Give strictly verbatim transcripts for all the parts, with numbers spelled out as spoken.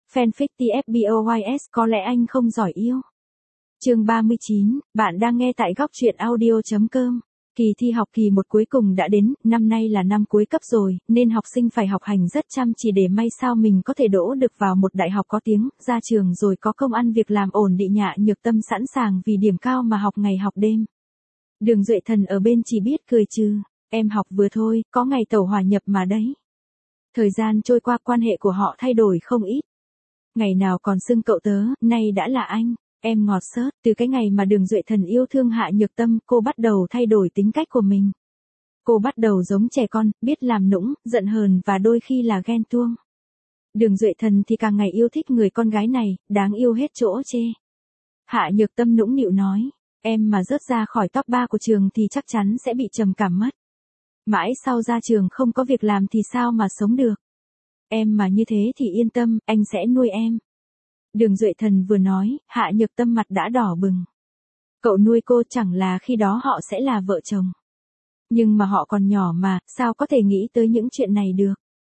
Fanfic tê ép boys có lẽ anh không giỏi yêu. Chương ba mươi chín, bạn đang nghe tại góc truyện audio chấm com. Kỳ thi học kỳ một cuối cùng đã đến, năm nay là năm cuối cấp rồi, nên học sinh phải học hành rất chăm chỉ để may sao mình có thể đỗ được vào một đại học có tiếng, ra trường rồi có công ăn việc làm ổn định. Hạ Nhược Tâm sẵn sàng vì điểm cao mà học ngày học đêm. Đường Duệ Thần ở bên chỉ biết cười trừ, em học vừa thôi, có ngày tẩu hòa nhập mà đấy. Thời gian trôi qua, quan hệ của họ thay đổi không ít. Ngày nào còn xưng cậu tớ, nay đã là anh, em ngọt xớt. Từ cái ngày mà Đường Duệ Thần yêu thương Hạ Nhược Tâm, cô bắt đầu thay đổi tính cách của mình. Cô bắt đầu giống trẻ con, biết làm nũng, giận hờn và đôi khi là ghen tuông. Đường Duệ Thần thì càng ngày yêu thích người con gái này, đáng yêu hết chỗ chê. Hạ Nhược Tâm nũng nịu nói, em mà rớt ra khỏi top ba của trường thì chắc chắn sẽ bị trầm cảm mất. Mãi sau ra trường không có việc làm thì sao mà sống được. Em mà như thế thì yên tâm, anh sẽ nuôi em. Đường Duệ Thần vừa nói, Hạ Nhược Tâm mặt đã đỏ bừng. Cậu nuôi cô, chẳng là khi đó họ sẽ là vợ chồng. Nhưng mà họ còn nhỏ mà, sao có thể nghĩ tới những chuyện này được.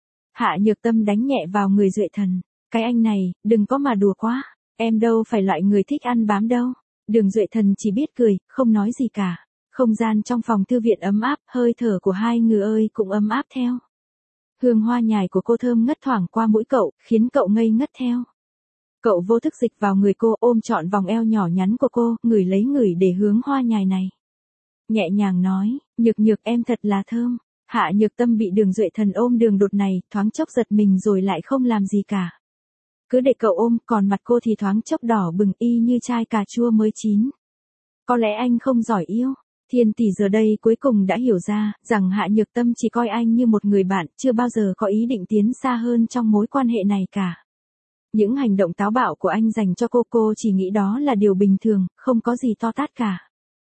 Hạ Nhược Tâm đánh nhẹ vào người Duệ Thần. Cái anh này, đừng có mà đùa quá. Em đâu phải loại người thích ăn bám đâu. Đường Duệ Thần chỉ biết cười, không nói gì cả. Không gian trong phòng thư viện ấm áp, hơi thở của hai người ơi cũng ấm áp theo. Hương hoa nhài của cô thơm ngất thoảng qua mũi cậu, khiến cậu ngây ngất theo. Cậu vô thức dịch vào người cô, ôm trọn vòng eo nhỏ nhắn của cô, ngửi lấy ngửi để hướng hoa nhài này. Nhẹ nhàng nói, Nhược Nhược em thật là thơm. Hạ Nhược Tâm bị Đường Duệ Thần ôm đường đột này, thoáng chốc giật mình rồi lại không làm gì cả. Cứ để cậu ôm, còn mặt cô thì thoáng chốc đỏ bừng y như chai cà chua mới chín. Có lẽ anh không giỏi yêu. Thiên tỷ giờ đây cuối cùng đã hiểu ra, rằng Hạ Nhược Tâm chỉ coi anh như một người bạn, chưa bao giờ có ý định tiến xa hơn trong mối quan hệ này cả. Những hành động táo bạo của anh dành cho cô, cô chỉ nghĩ đó là điều bình thường, không có gì to tát cả.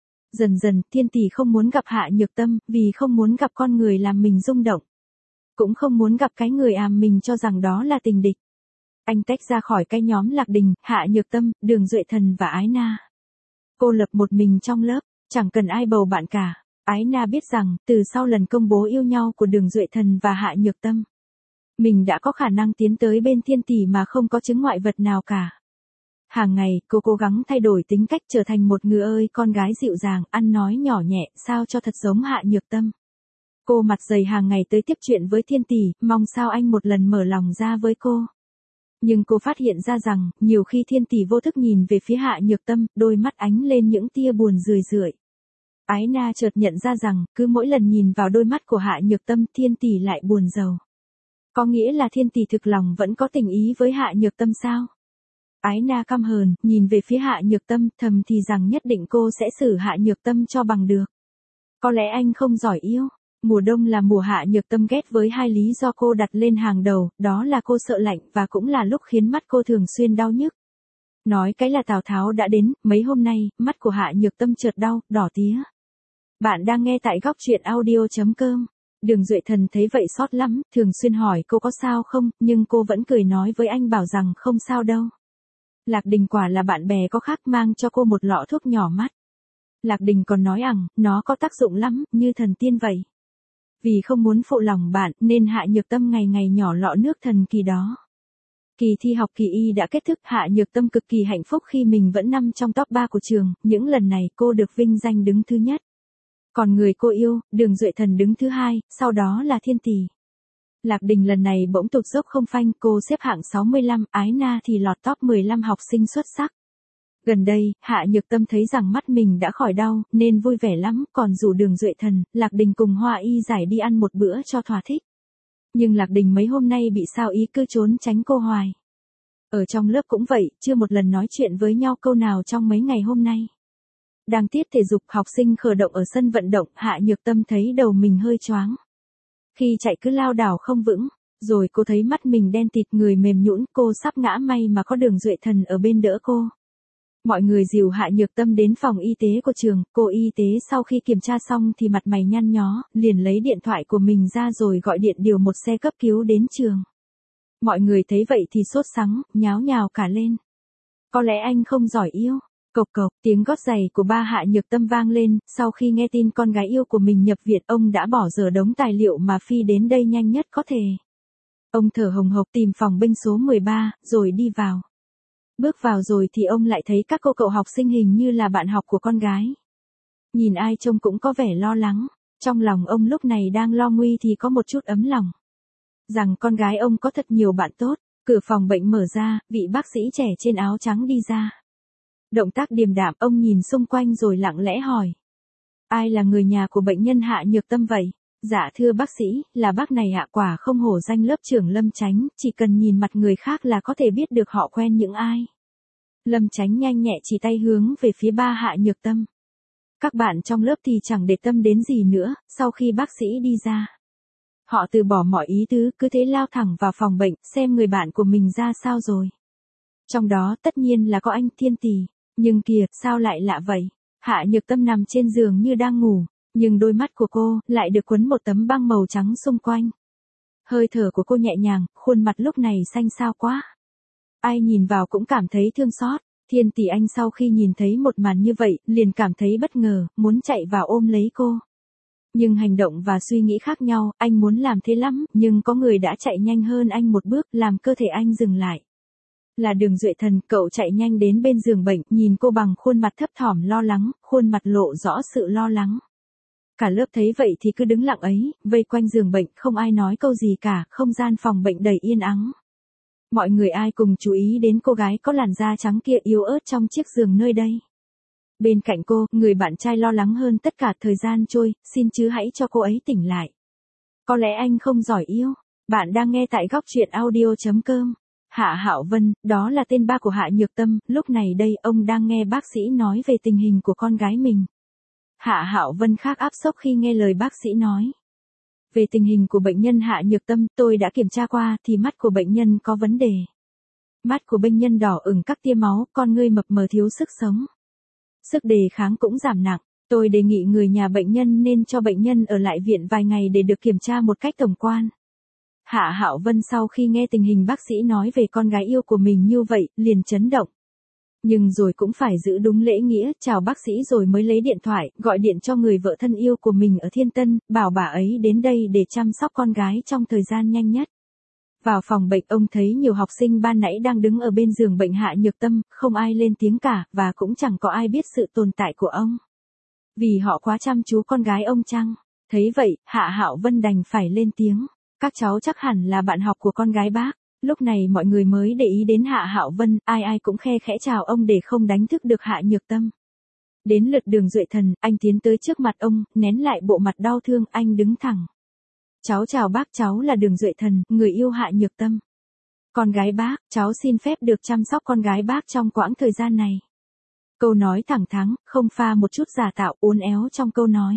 Dần dần, Thiên tỷ không muốn gặp Hạ Nhược Tâm, vì không muốn gặp con người làm mình rung động. Cũng không muốn gặp cái người àm mình cho rằng đó là tình địch. Anh tách ra khỏi cái nhóm Lạc Đình, Hạ Nhược Tâm, Đường Duệ Thần và Ái Na. Cô lập một mình trong lớp. Chẳng cần ai bầu bạn cả. Ái Na biết rằng, từ sau lần công bố yêu nhau của Đường Duệ Thần và Hạ Nhược Tâm, mình đã có khả năng tiến tới bên Thiên tỷ mà không có chứng ngoại vật nào cả. Hàng ngày, cô cố gắng thay đổi tính cách trở thành một người ơi con gái dịu dàng, ăn nói nhỏ nhẹ, sao cho thật giống Hạ Nhược Tâm. Cô mặt dày hàng ngày tới tiếp chuyện với Thiên tỷ, mong sao anh một lần mở lòng ra với cô. Nhưng cô phát hiện ra rằng, nhiều khi Thiên tỷ vô thức nhìn về phía Hạ Nhược Tâm, đôi mắt ánh lên những tia buồn rười rượi. Ái Na chợt nhận ra rằng, cứ mỗi lần nhìn vào đôi mắt của Hạ Nhược Tâm, Thiên tỷ lại buồn rầu. Có nghĩa là Thiên tỷ thực lòng vẫn có tình ý với Hạ Nhược Tâm sao? Ái Na căm hờn, nhìn về phía Hạ Nhược Tâm, thầm thì rằng nhất định cô sẽ xử Hạ Nhược Tâm cho bằng được. Có lẽ anh không giỏi yêu. Mùa đông là mùa Hạ Nhược Tâm ghét với hai lý do cô đặt lên hàng đầu, đó là cô sợ lạnh và cũng là lúc khiến mắt cô thường xuyên đau nhức. Nói cái là Tào Tháo đã đến, mấy hôm nay, mắt của Hạ Nhược Tâm chợt đau, đỏ tía. Bạn đang nghe tại góc truyện audio chấm com. Đường Duệ Thần thấy vậy xót lắm, thường xuyên hỏi cô có sao không, nhưng cô vẫn cười nói với anh bảo rằng không sao đâu. Lạc Đình quả là bạn bè có khác, mang cho cô một lọ thuốc nhỏ mắt. Lạc Đình còn nói rằng, nó có tác dụng lắm, như thần tiên vậy. Vì không muốn phụ lòng bạn, nên Hạ Nhược Tâm ngày ngày nhỏ lọ nước thần kỳ đó. Kỳ thi học kỳ y đã kết thúc, Hạ Nhược Tâm cực kỳ hạnh phúc khi mình vẫn nằm trong top ba của trường, những lần này cô được vinh danh đứng thứ nhất. Còn người cô yêu, Đường Duệ Thần đứng thứ hai, sau đó là Thiên tỷ. Lạc Đình lần này bỗng tụt dốc không phanh, cô xếp hạng sáu mươi lăm, Ái Na thì lọt top mười lăm học sinh xuất sắc. Gần đây, Hạ Nhược Tâm thấy rằng mắt mình đã khỏi đau, nên vui vẻ lắm, còn rủ Đường Duệ Thần, Lạc Đình cùng Hoa Y Giải đi ăn một bữa cho thỏa thích. Nhưng Lạc Đình mấy hôm nay bị sao ý cứ trốn tránh cô hoài. Ở trong lớp cũng vậy, chưa một lần nói chuyện với nhau câu nào trong mấy ngày hôm nay. Đang tiết thể dục, học sinh khởi động ở sân vận động, Hạ Nhược Tâm thấy đầu mình hơi choáng. Khi chạy cứ lao đảo không vững, rồi cô thấy mắt mình đen tịt, người mềm nhũn, cô sắp ngã, may mà có Đường Duệ Thần ở bên đỡ cô. Mọi người dìu Hạ Nhược Tâm đến phòng y tế của trường, cô y tế sau khi kiểm tra xong thì mặt mày nhăn nhó, liền lấy điện thoại của mình ra rồi gọi điện điều một xe cấp cứu đến trường. Mọi người thấy vậy thì sốt sắng, nháo nhào cả lên. Có lẽ anh không giỏi yêu. Cộc cộc, tiếng gót giày của ba Hạ Nhược Tâm vang lên, sau khi nghe tin con gái yêu của mình nhập viện, ông đã bỏ dở đống tài liệu mà phi đến đây nhanh nhất có thể. Ông thở hồng hộc tìm phòng binh số mười ba, rồi đi vào. Bước vào rồi thì ông lại thấy các cô cậu học sinh hình như là bạn học của con gái. Nhìn ai trông cũng có vẻ lo lắng, trong lòng ông lúc này đang lo nguy thì có một chút ấm lòng. Rằng con gái ông có thật nhiều bạn tốt, cửa phòng bệnh mở ra, vị bác sĩ trẻ trên áo trắng đi ra. Động tác điềm đạm, ông nhìn xung quanh rồi lặng lẽ hỏi. Ai là người nhà của bệnh nhân Hạ Nhược Tâm vậy? Dạ thưa bác sĩ, là bác này ạ. Quả không hổ danh lớp trưởng Lâm Chánh, chỉ cần nhìn mặt người khác là có thể biết được họ quen những ai. Lâm Chánh nhanh nhẹ chỉ tay hướng về phía ba Hạ Nhược Tâm. Các bạn trong lớp thì chẳng để tâm đến gì nữa, sau khi bác sĩ đi ra. Họ từ bỏ mọi ý tứ, cứ thế lao thẳng vào phòng bệnh, xem người bạn của mình ra sao rồi. Trong đó tất nhiên là có anh Thiên Tỷ, nhưng kìa, sao lại lạ vậy? Hạ Nhược Tâm nằm trên giường như đang ngủ, nhưng đôi mắt của cô lại được quấn một tấm băng màu trắng xung quanh. Hơi thở của cô nhẹ nhàng, khuôn mặt lúc này xanh xao quá. Ai nhìn vào cũng cảm thấy thương xót. Thiên Tỷ anh sau khi nhìn thấy một màn như vậy, liền cảm thấy bất ngờ, muốn chạy vào ôm lấy cô. Nhưng hành động và suy nghĩ khác nhau, anh muốn làm thế lắm, nhưng có người đã chạy nhanh hơn anh một bước, làm cơ thể anh dừng lại. Là Đường Duệ Thần, cậu chạy nhanh đến bên giường bệnh, nhìn cô bằng khuôn mặt thấp thỏm lo lắng, khuôn mặt lộ rõ sự lo lắng. Cả lớp thấy vậy thì cứ đứng lặng ấy, vây quanh giường bệnh, không ai nói câu gì cả, không gian phòng bệnh đầy yên ắng. Mọi người ai cùng chú ý đến cô gái có làn da trắng kia yếu ớt trong chiếc giường nơi đây. Bên cạnh cô, người bạn trai lo lắng hơn tất cả. Thời gian trôi, xin chứ hãy cho cô ấy tỉnh lại. Có lẽ anh không giỏi yêu. Bạn đang nghe tại góc truyện audio chấm com. Hạ Hạo Vân, đó là tên ba của Hạ Nhược Tâm, lúc này đây ông đang nghe bác sĩ nói về tình hình của con gái mình. Hạ Hạo Vân khác áp sốc khi nghe lời bác sĩ nói. Về tình hình của bệnh nhân Hạ Nhược Tâm, tôi đã kiểm tra qua thì mắt của bệnh nhân có vấn đề. Mắt của bệnh nhân đỏ ửng các tia máu, con ngươi mập mờ thiếu sức sống. Sức đề kháng cũng giảm nặng. Tôi đề nghị người nhà bệnh nhân nên cho bệnh nhân ở lại viện vài ngày để được kiểm tra một cách tổng quan. Hạ Hạo Vân sau khi nghe tình hình bác sĩ nói về con gái yêu của mình như vậy, liền chấn động. Nhưng rồi cũng phải giữ đúng lễ nghĩa, chào bác sĩ rồi mới lấy điện thoại, gọi điện cho người vợ thân yêu của mình ở Thiên Tân, bảo bà ấy đến đây để chăm sóc con gái trong thời gian nhanh nhất. Vào phòng bệnh, ông thấy nhiều học sinh ban nãy đang đứng ở bên giường bệnh Hạ Nhược Tâm, không ai lên tiếng cả, và cũng chẳng có ai biết sự tồn tại của ông. Vì họ quá chăm chú con gái ông chăng? Thấy vậy, Hạ Hạo Vân đành phải lên tiếng. Các cháu chắc hẳn là bạn học của con gái bác. Lúc này mọi người mới để ý đến Hạ Hạo Vân, ai ai cũng khe khẽ chào ông để không đánh thức được Hạ Nhược Tâm. Đến lượt Đường Duệ Thần, anh tiến tới trước mặt ông, nén lại bộ mặt đau thương, anh đứng thẳng. Cháu chào bác, cháu là Đường Duệ Thần, người yêu Hạ Nhược Tâm. Con gái bác, cháu xin phép được chăm sóc con gái bác trong quãng thời gian này. Câu nói thẳng thắn, không pha một chút giả tạo, uốn éo trong câu nói.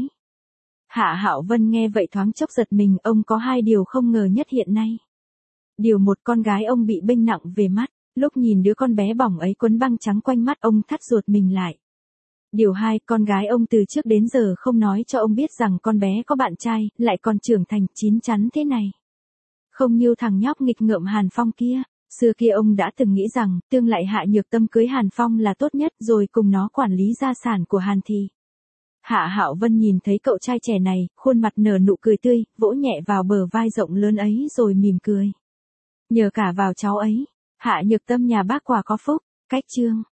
Hạ Hạo Vân nghe vậy thoáng chốc giật mình, ông có hai điều không ngờ nhất hiện nay. Điều một, con gái ông bị bệnh nặng về mắt, lúc nhìn đứa con bé bỏng ấy quấn băng trắng quanh mắt ông thắt ruột mình lại. Điều hai, con gái ông từ trước đến giờ không nói cho ông biết rằng con bé có bạn trai, lại còn trưởng thành chín chắn thế này. Không như thằng nhóc nghịch ngợm Hàn Phong kia, xưa kia ông đã từng nghĩ rằng tương lai Hạ Nhược Tâm cưới Hàn Phong là tốt nhất rồi cùng nó quản lý gia sản của Hàn Thị. Hạ Hạo Vân nhìn thấy cậu trai trẻ này, khuôn mặt nở nụ cười tươi, vỗ nhẹ vào bờ vai rộng lớn ấy rồi mỉm cười. Nhờ cả vào cháu ấy, Hạ Nhược Tâm nhà bác quả có phúc. Cách chương